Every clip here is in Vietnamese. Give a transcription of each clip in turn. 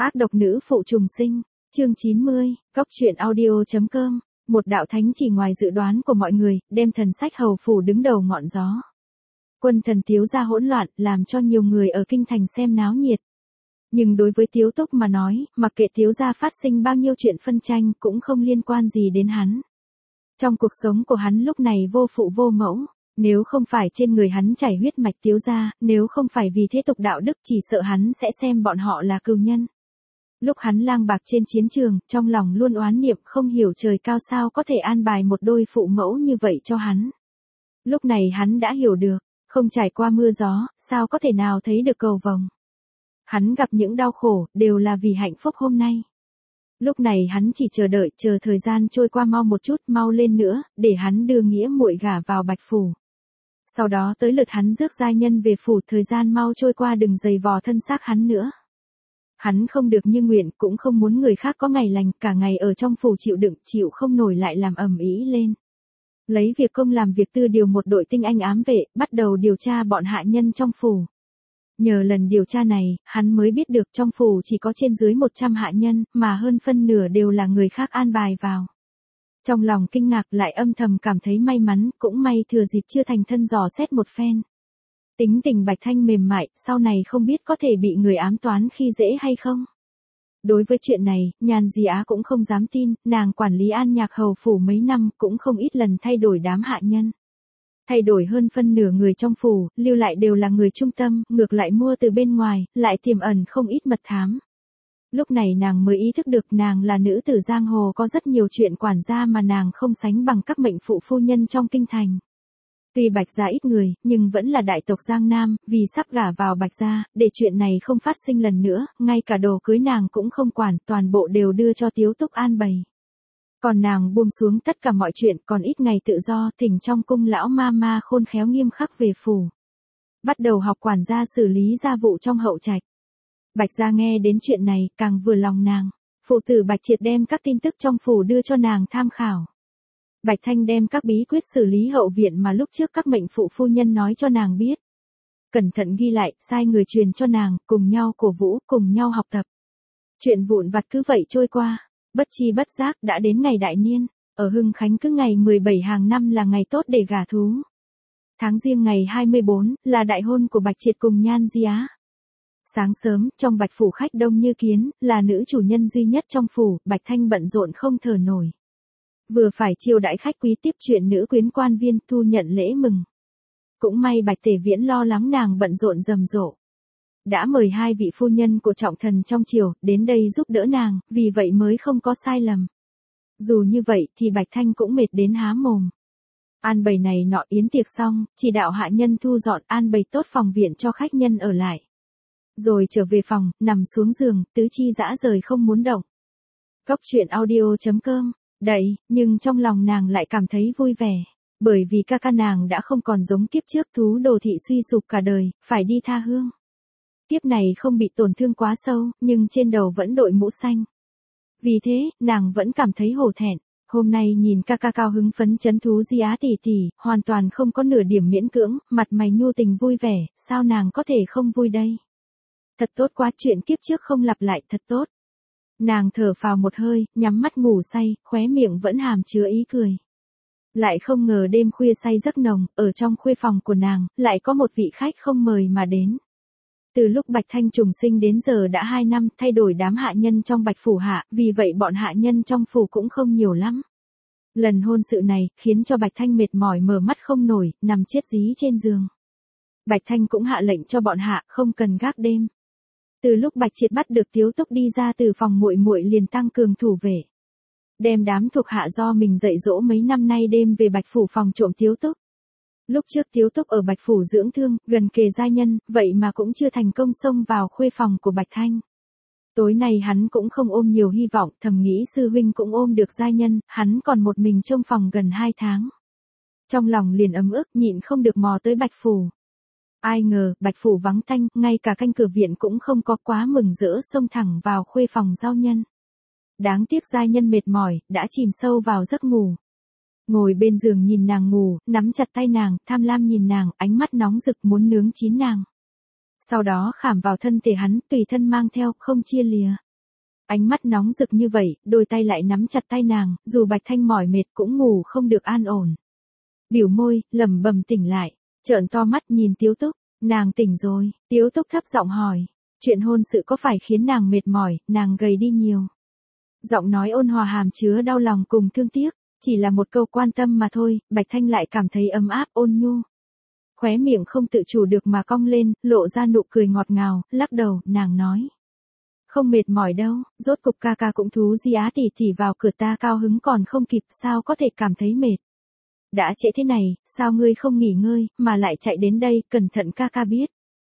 Ác độc nữ phụ trùng sinh, chương 90, Cốc truyện audio.com, một đạo thánh chỉ ngoài dự đoán của mọi người, đem thần sách hầu phủ đứng đầu ngọn gió. Quân thần Tiếu gia hỗn loạn, làm cho nhiều người ở kinh thành xem náo nhiệt. Nhưng đối với Tiếu Túc mà nói, mặc kệ Tiếu gia phát sinh bao nhiêu chuyện phân tranh cũng không liên quan gì đến hắn. Trong cuộc sống của hắn lúc này vô phụ vô mẫu. Nếu không phải trên người hắn chảy huyết mạch Tiếu gia, nếu không phải vì thế tục đạo đức chỉ sợ hắn sẽ xem bọn họ là cừu nhân. Lúc hắn lang bạc trên chiến trường, trong lòng luôn oán niệm không hiểu trời cao sao có thể an bài một đôi phụ mẫu như vậy cho hắn. Lúc này hắn đã hiểu được, không trải qua mưa gió, sao có thể nào thấy được cầu vồng. Hắn gặp những đau khổ, đều là vì hạnh phúc hôm nay. Lúc này hắn chỉ chờ đợi, chờ thời gian trôi qua mau một chút, mau lên nữa, để hắn đưa nghĩa muội gả vào Bạch phủ. Sau đó tới lượt hắn rước giai nhân về phủ, thời gian mau trôi qua đừng dày vò thân xác hắn nữa. Hắn không được như nguyện, cũng không muốn người khác có ngày lành, cả ngày ở trong phủ chịu đựng, chịu không nổi lại làm ầm ĩ lên. Lấy việc công làm việc tư, điều một đội tinh anh ám vệ, bắt đầu điều tra bọn hạ nhân trong phủ. Nhờ lần điều tra này, hắn mới biết được trong phủ chỉ có trên dưới 100 hạ nhân, mà hơn phân nửa đều là người khác an bài vào. Trong lòng kinh ngạc lại âm thầm cảm thấy may mắn, cũng may thừa dịp chưa thành thân dò xét một phen. Tính tình Bạch Thanh mềm mại, sau này không biết có thể bị người ám toán khi dễ hay không. Đối với chuyện này, Nhan Di Á cũng không dám tin, nàng quản lý An Nhạc hầu phủ mấy năm cũng không ít lần thay đổi đám hạ nhân. Thay đổi hơn phân nửa người trong phủ, lưu lại đều là người trung tâm, ngược lại mua từ bên ngoài, lại tiềm ẩn không ít mật thám. Lúc này nàng mới ý thức được nàng là nữ tử giang hồ, có rất nhiều chuyện quản gia mà nàng không sánh bằng các mệnh phụ phu nhân trong kinh thành. Tuy Bạch gia ít người, nhưng vẫn là đại tộc Giang Nam, vì sắp gả vào Bạch gia, để chuyện này không phát sinh lần nữa, ngay cả đồ cưới nàng cũng không quản, toàn bộ đều đưa cho Tiếu Túc an bày. Còn nàng buông xuống tất cả mọi chuyện, còn ít ngày tự do, thỉnh trong cung lão ma khôn khéo nghiêm khắc về phủ. Bắt đầu học quản gia xử lý gia vụ trong hậu trạch. Bạch gia nghe đến chuyện này, càng vừa lòng nàng. Phụ tử Bạch Triệt đem các tin tức trong phủ đưa cho nàng tham khảo. Bạch Thanh đem các bí quyết xử lý hậu viện mà lúc trước các mệnh phụ phu nhân nói cho nàng biết. Cẩn thận ghi lại, sai người truyền cho nàng, cùng nhau cổ vũ, cùng nhau học tập. Chuyện vụn vặt cứ vậy trôi qua, bất chi bất giác đã đến ngày đại niên, ở Hưng Khánh cứ ngày 17 hàng năm là ngày tốt để gả thú. Tháng Giêng ngày 24 là đại hôn của Bạch Triệt cùng Nhan Di Á. Sáng sớm, trong Bạch phủ khách đông như kiến, là nữ chủ nhân duy nhất trong phủ, Bạch Thanh bận rộn không thở nổi. Vừa phải chiêu đãi khách quý, tiếp chuyện nữ quyến quan viên, thu nhận lễ mừng. Cũng may Bạch Tể Viễn lo lắng nàng bận rộn rầm rộ. Đã mời 2 vị phu nhân của trọng thần trong triều đến đây giúp đỡ nàng, vì vậy mới không có sai lầm. Dù như vậy thì Bạch Thanh cũng mệt đến há mồm. An bày này nọ, yến tiệc xong, chỉ đạo hạ nhân thu dọn an bày tốt phòng viện cho khách nhân ở lại. Rồi trở về phòng, nằm xuống giường, tứ chi dã rời không muốn động. Cốc truyện audio.com, đậy, nhưng trong lòng nàng lại cảm thấy vui vẻ. Bởi vì ca nàng đã không còn giống kiếp trước thú đồ thị suy sụp cả đời, phải đi tha hương. Kiếp này không bị tổn thương quá sâu, nhưng trên đầu vẫn đội mũ xanh. Vì thế, nàng vẫn cảm thấy hổ thẹn. Hôm nay nhìn ca cao hứng phấn chấn thú Di Á tỷ tỷ, hoàn toàn không có nửa điểm miễn cưỡng, mặt mày nhu tình vui vẻ, sao nàng có thể không vui đây? Thật tốt quá, chuyện kiếp trước không lặp lại, thật tốt. Nàng thở phào một hơi, nhắm mắt ngủ say, khóe miệng vẫn hàm chứa ý cười. Lại không ngờ đêm khuya say giấc nồng, ở trong khuê phòng của nàng, lại có một vị khách không mời mà đến. Từ lúc Bạch Thanh trùng sinh đến giờ đã 2 năm, thay đổi đám hạ nhân trong Bạch phủ hạ, vì vậy bọn hạ nhân trong phủ cũng không nhiều lắm. Lần hôn sự này, khiến cho Bạch Thanh mệt mỏi mở mắt không nổi, nằm chết dí trên giường. Bạch Thanh cũng hạ lệnh cho bọn hạ, không cần gác đêm. Từ lúc Bạch Triệt bắt được Tiếu Túc đi ra từ phòng muội muội liền tăng cường thủ vệ. Đem đám thuộc hạ do mình dạy dỗ mấy năm nay đêm về Bạch phủ phòng trộm Tiếu Túc. Lúc trước Tiếu Túc ở Bạch phủ dưỡng thương, gần kề giai nhân, vậy mà cũng chưa thành công xông vào khuê phòng của Bạch Thanh. Tối nay hắn cũng không ôm nhiều hy vọng, thầm nghĩ sư huynh cũng ôm được giai nhân, hắn còn một mình trong phòng gần 2 tháng. Trong lòng liền ấm ức, nhịn không được mò tới Bạch phủ. Ai ngờ, Bạch phủ vắng tanh, ngay cả canh cửa viện cũng không có, quá mừng rỡ xông thẳng vào khuê phòng giao nhân. Đáng tiếc giai nhân mệt mỏi, đã chìm sâu vào giấc ngủ. Ngồi bên giường nhìn nàng ngủ, nắm chặt tay nàng, tham lam nhìn nàng, ánh mắt nóng rực muốn nướng chín nàng. Sau đó khảm vào thân thể hắn, tùy thân mang theo, không chia lìa. Ánh mắt nóng rực như vậy, đôi tay lại nắm chặt tay nàng, dù Bạch Thanh mỏi mệt cũng ngủ không được an ổn. Biểu môi, lẩm bẩm tỉnh lại, trợn to mắt nhìn Tiếu Túc, nàng tỉnh rồi, Tiếu Túc thấp giọng hỏi, chuyện hôn sự có phải khiến nàng mệt mỏi, nàng gầy đi nhiều. Giọng nói ôn hòa hàm chứa đau lòng cùng thương tiếc, chỉ là một câu quan tâm mà thôi, Bạch Thanh lại cảm thấy ấm áp ôn nhu. Khóe miệng không tự chủ được mà cong lên, lộ ra nụ cười ngọt ngào, lắc đầu, nàng nói. Không mệt mỏi đâu, rốt cục ca ca cũng thú di Á tỷ tỷ vào cửa ta cao hứng còn không kịp, sao có thể cảm thấy mệt. Đã trễ thế này, sao ngươi không nghỉ ngơi, mà lại chạy đến đây, cẩn thận ca ca biết.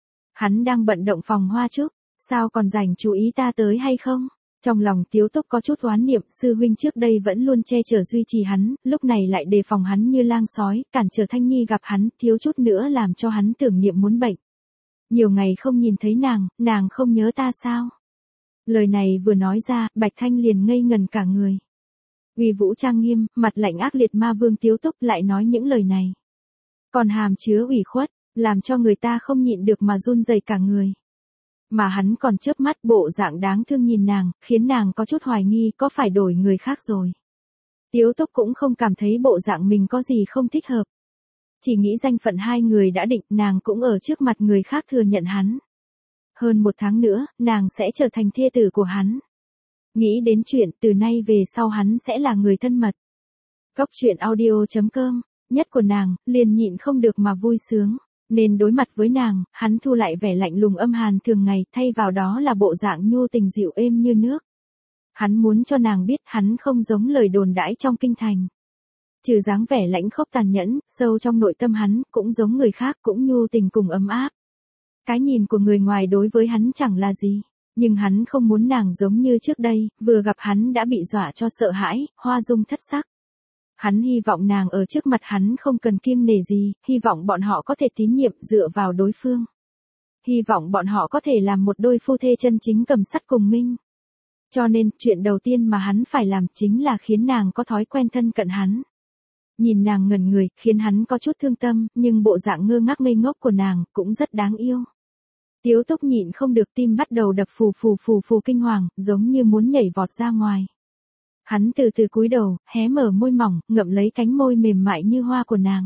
Hắn đang bận động phòng hoa trúc, sao còn dành chú ý ta tới hay không? Trong lòng Tiếu Túc có chút oán niệm, sư huynh trước đây vẫn luôn che chở duy trì hắn, lúc này lại đề phòng hắn như lang sói, cản trở Thanh Nhi gặp hắn, thiếu chút nữa làm cho hắn tưởng niệm muốn bệnh. Nhiều ngày không nhìn thấy nàng không nhớ ta sao? Lời này vừa nói ra, Bạch Thanh liền ngây ngần cả người. Uy vũ trang nghiêm, mặt lạnh ác liệt ma vương Tiếu Túc lại nói những lời này. Còn hàm chứa ủy khuất, làm cho người ta không nhịn được mà run rẩy cả người. Mà hắn còn chớp mắt bộ dạng đáng thương nhìn nàng, khiến nàng có chút hoài nghi có phải đổi người khác rồi. Tiếu Túc cũng không cảm thấy bộ dạng mình có gì không thích hợp. Chỉ nghĩ danh phận hai người đã định, nàng cũng ở trước mặt người khác thừa nhận hắn. Hơn 1 tháng nữa, nàng sẽ trở thành thê tử của hắn. Nghĩ đến chuyện từ nay về sau hắn sẽ là người thân mật. Góc truyện audio.com, nhất của nàng, liền nhịn không được mà vui sướng. Nên đối mặt với nàng, hắn thu lại vẻ lạnh lùng âm hàn thường ngày, thay vào đó là bộ dạng nhu tình dịu êm như nước. Hắn muốn cho nàng biết hắn không giống lời đồn đãi trong kinh thành. Trừ dáng vẻ lãnh khốc tàn nhẫn, sâu trong nội tâm hắn, cũng giống người khác, cũng nhu tình cùng ấm áp. Cái nhìn của người ngoài đối với hắn chẳng là gì, nhưng hắn không muốn nàng giống như trước đây, vừa gặp hắn đã bị dọa cho sợ hãi, hoa dung thất sắc. Hắn hy vọng nàng ở trước mặt hắn không cần kiêng nể gì, hy vọng bọn họ có thể tín nhiệm dựa vào đối phương. Hy vọng bọn họ có thể làm một đôi phu thê chân chính cầm sắt cùng minh. Cho nên, chuyện đầu tiên mà hắn phải làm chính là khiến nàng có thói quen thân cận hắn. Nhìn nàng ngẩn người, khiến hắn có chút thương tâm, nhưng bộ dạng ngơ ngác ngây ngốc của nàng cũng rất đáng yêu. Tiếu Túc nhịn không được, tim bắt đầu đập phù kinh hoàng, giống như muốn nhảy vọt ra ngoài. Hắn từ từ cúi đầu, hé mở môi mỏng, ngậm lấy cánh môi mềm mại như hoa của nàng.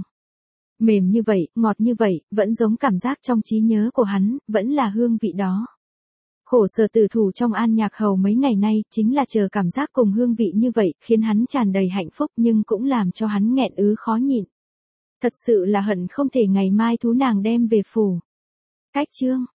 Mềm như vậy, ngọt như vậy, vẫn giống cảm giác trong trí nhớ của hắn, vẫn là hương vị đó. Khổ sở tử thủ trong An Nhạc Hầu mấy ngày nay, chính là chờ cảm giác cùng hương vị như vậy, khiến hắn tràn đầy hạnh phúc nhưng cũng làm cho hắn nghẹn ứ khó nhịn. Thật sự là hận không thể ngày mai thú nàng đem về phủ. Cách chương